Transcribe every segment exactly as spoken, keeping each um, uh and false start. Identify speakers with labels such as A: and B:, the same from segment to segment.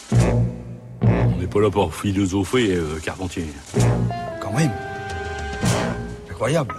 A: On n'est pas là pour philosopher, euh, Carpentier.
B: Quand même. Incroyable.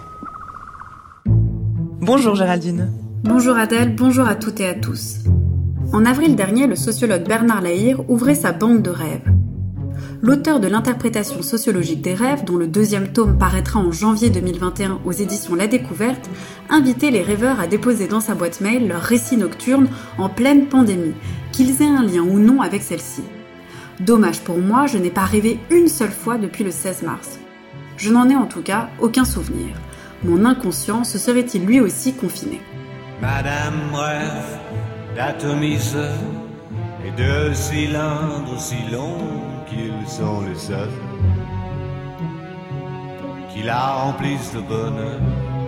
C: Bonjour Géraldine.
D: Bonjour Adèle, bonjour à toutes et à tous. En avril dernier, le sociologue Bernard Lahire ouvrait sa banque de rêves. L'auteur de l'interprétation sociologique des rêves, dont le deuxième tome paraîtra en janvier deux mille vingt et un aux éditions La Découverte, invitait les rêveurs à déposer dans sa boîte mail leurs récits nocturnes en pleine pandémie, qu'ils aient un lien ou non avec celle-ci. Dommage pour moi, je n'ai pas rêvé une seule fois depuis le seize mars. Je n'en ai en tout cas aucun souvenir. Mon inconscient se serait-il lui aussi confiné ?
E: Madame rêve d'atomiseurs et de cylindres si longs qu'ils sont les seuls qui la remplissent de bonheur.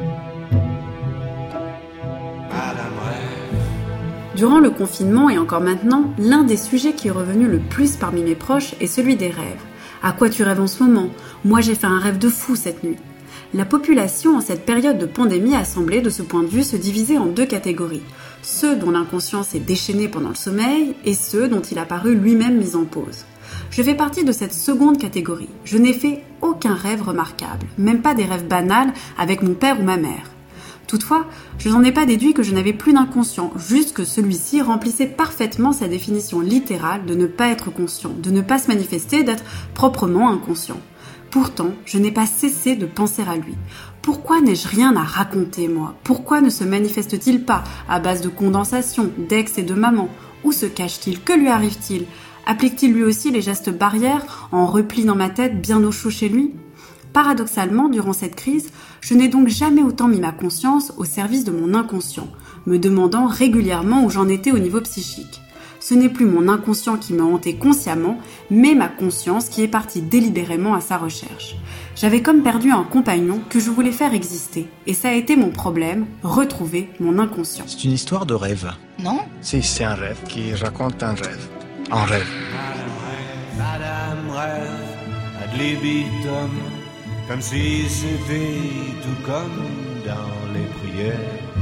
E: Madame rêve.
D: Durant le confinement et encore maintenant, l'un des sujets qui est revenu le plus parmi mes proches est celui des rêves. À quoi tu rêves en ce moment ? Moi j'ai fait un rêve de fou cette nuit. La population en cette période de pandémie a semblé, de ce point de vue, se diviser en deux catégories. Ceux dont l'inconscient s'est déchaîné pendant le sommeil et ceux dont il a paru lui-même mis en pause. Je fais partie de cette seconde catégorie. Je n'ai fait aucun rêve remarquable, même pas des rêves banals avec mon père ou ma mère. Toutefois, je n'en ai pas déduit que je n'avais plus d'inconscient, juste que celui-ci remplissait parfaitement sa définition littérale de ne pas être conscient, de ne pas se manifester, d'être proprement inconscient. Pourtant, je n'ai pas cessé de penser à lui. Pourquoi n'ai-je rien à raconter, moi ? Pourquoi ne se manifeste-t-il pas à base de condensation, d'ex et de maman ? Où se cache-t-il ? Que lui arrive-t-il ? Applique-t-il lui aussi les gestes barrières en repli dans ma tête bien au chaud chez lui ? Paradoxalement, durant cette crise, je n'ai donc jamais autant mis ma conscience au service de mon inconscient, me demandant régulièrement où j'en étais au niveau psychique. Ce n'est plus mon inconscient qui me hantait consciemment, mais ma conscience qui est partie délibérément à sa recherche. J'avais comme perdu un compagnon que je voulais faire exister, et ça a été mon problème, retrouver mon inconscient.
B: C'est une histoire de rêve.
F: Non ?
B: Si, c'est un rêve qui raconte un rêve. Un rêve.
E: Madame rêve, Madame rêve, ad libitum, comme si c'était tout comme dans les prières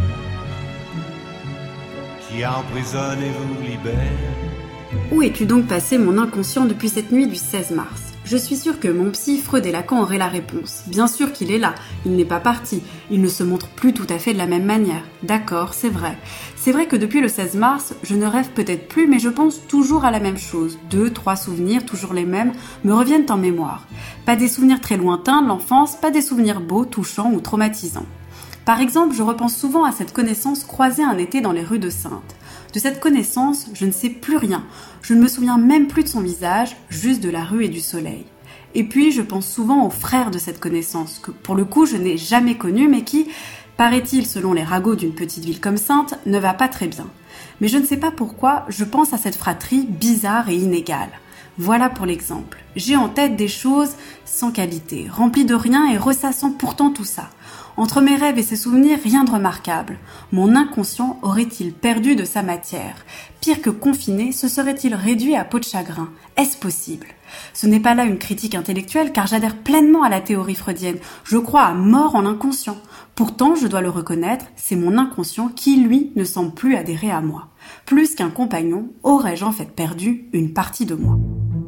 E: qui emprisonne et vous libère.
D: Où es-tu donc passé mon inconscient depuis cette nuit du seize mars ? Je suis sûre que mon psy, Freud et Lacan auraient la réponse. Bien sûr qu'il est là, il n'est pas parti, il ne se montre plus tout à fait de la même manière. D'accord, c'est vrai. C'est vrai que depuis le seize mars, je ne rêve peut-être plus, mais je pense toujours à la même chose. Deux, trois souvenirs, toujours les mêmes, me reviennent en mémoire. Pas des souvenirs très lointains de l'enfance, pas des souvenirs beaux, touchants ou traumatisants. Par exemple, je repense souvent à cette connaissance croisée un été dans les rues de Saintes. De cette connaissance, je ne sais plus rien. Je ne me souviens même plus de son visage, juste de la rue et du soleil. Et puis, je pense souvent au frère de cette connaissance, que pour le coup, je n'ai jamais connu, mais qui, paraît-il, selon les ragots d'une petite ville comme Saintes, ne va pas très bien. Mais je ne sais pas pourquoi, je pense à cette fratrie bizarre et inégale. Voilà pour l'exemple. J'ai en tête des choses sans qualité, remplies de rien et ressassant pourtant tout ça. Entre mes rêves et ces souvenirs, rien de remarquable. Mon inconscient aurait-il perdu de sa matière ? Pire que confiné, se serait-il réduit à peau de chagrin ? Est-ce possible ? Ce n'est pas là une critique intellectuelle car j'adhère pleinement à la théorie freudienne. Je crois à mort en l'inconscient. Pourtant, je dois le reconnaître, c'est mon inconscient qui, lui, ne semble plus adhérer à moi. Plus qu'un compagnon, aurais-je en fait perdu une partie de moi ?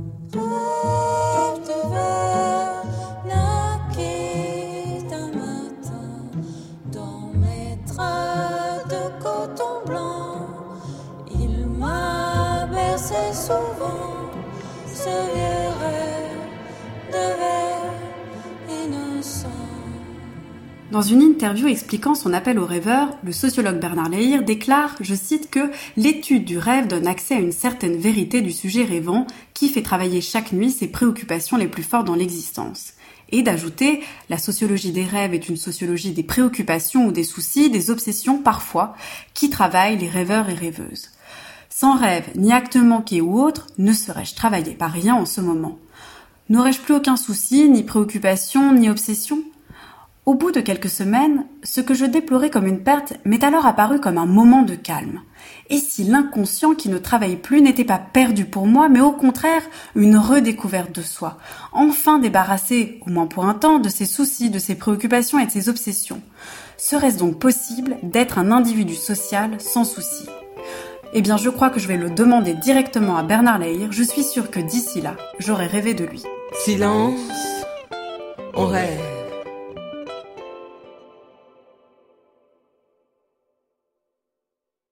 G: Souvent, ce vieux rêve de verre innocent.
D: Dans une interview expliquant son appel aux rêveurs, le sociologue Bernard Lahire déclare, je cite, que l'étude du rêve donne accès à une certaine vérité du sujet rêvant qui fait travailler chaque nuit ses préoccupations les plus fortes dans l'existence. Et d'ajouter, la sociologie des rêves est une sociologie des préoccupations ou des soucis, des obsessions parfois, qui travaillent les rêveurs et rêveuses. Sans rêve, ni acte manqué ou autre, ne serais-je travaillé par rien en ce moment. N'aurais-je plus aucun souci, ni préoccupation, ni obsession ? Au bout de quelques semaines, ce que je déplorais comme une perte m'est alors apparu comme un moment de calme. Et si l'inconscient qui ne travaille plus n'était pas perdu pour moi, mais au contraire une redécouverte de soi, enfin débarrassé, au moins pour un temps, de ses soucis, de ses préoccupations et de ses obsessions. Serait-ce donc possible d'être un individu social sans souci ? Eh bien, je crois que je vais le demander directement à Bernard Lahire. Je suis sûre que d'ici là, j'aurai rêvé de lui.
C: Silence, on rêve.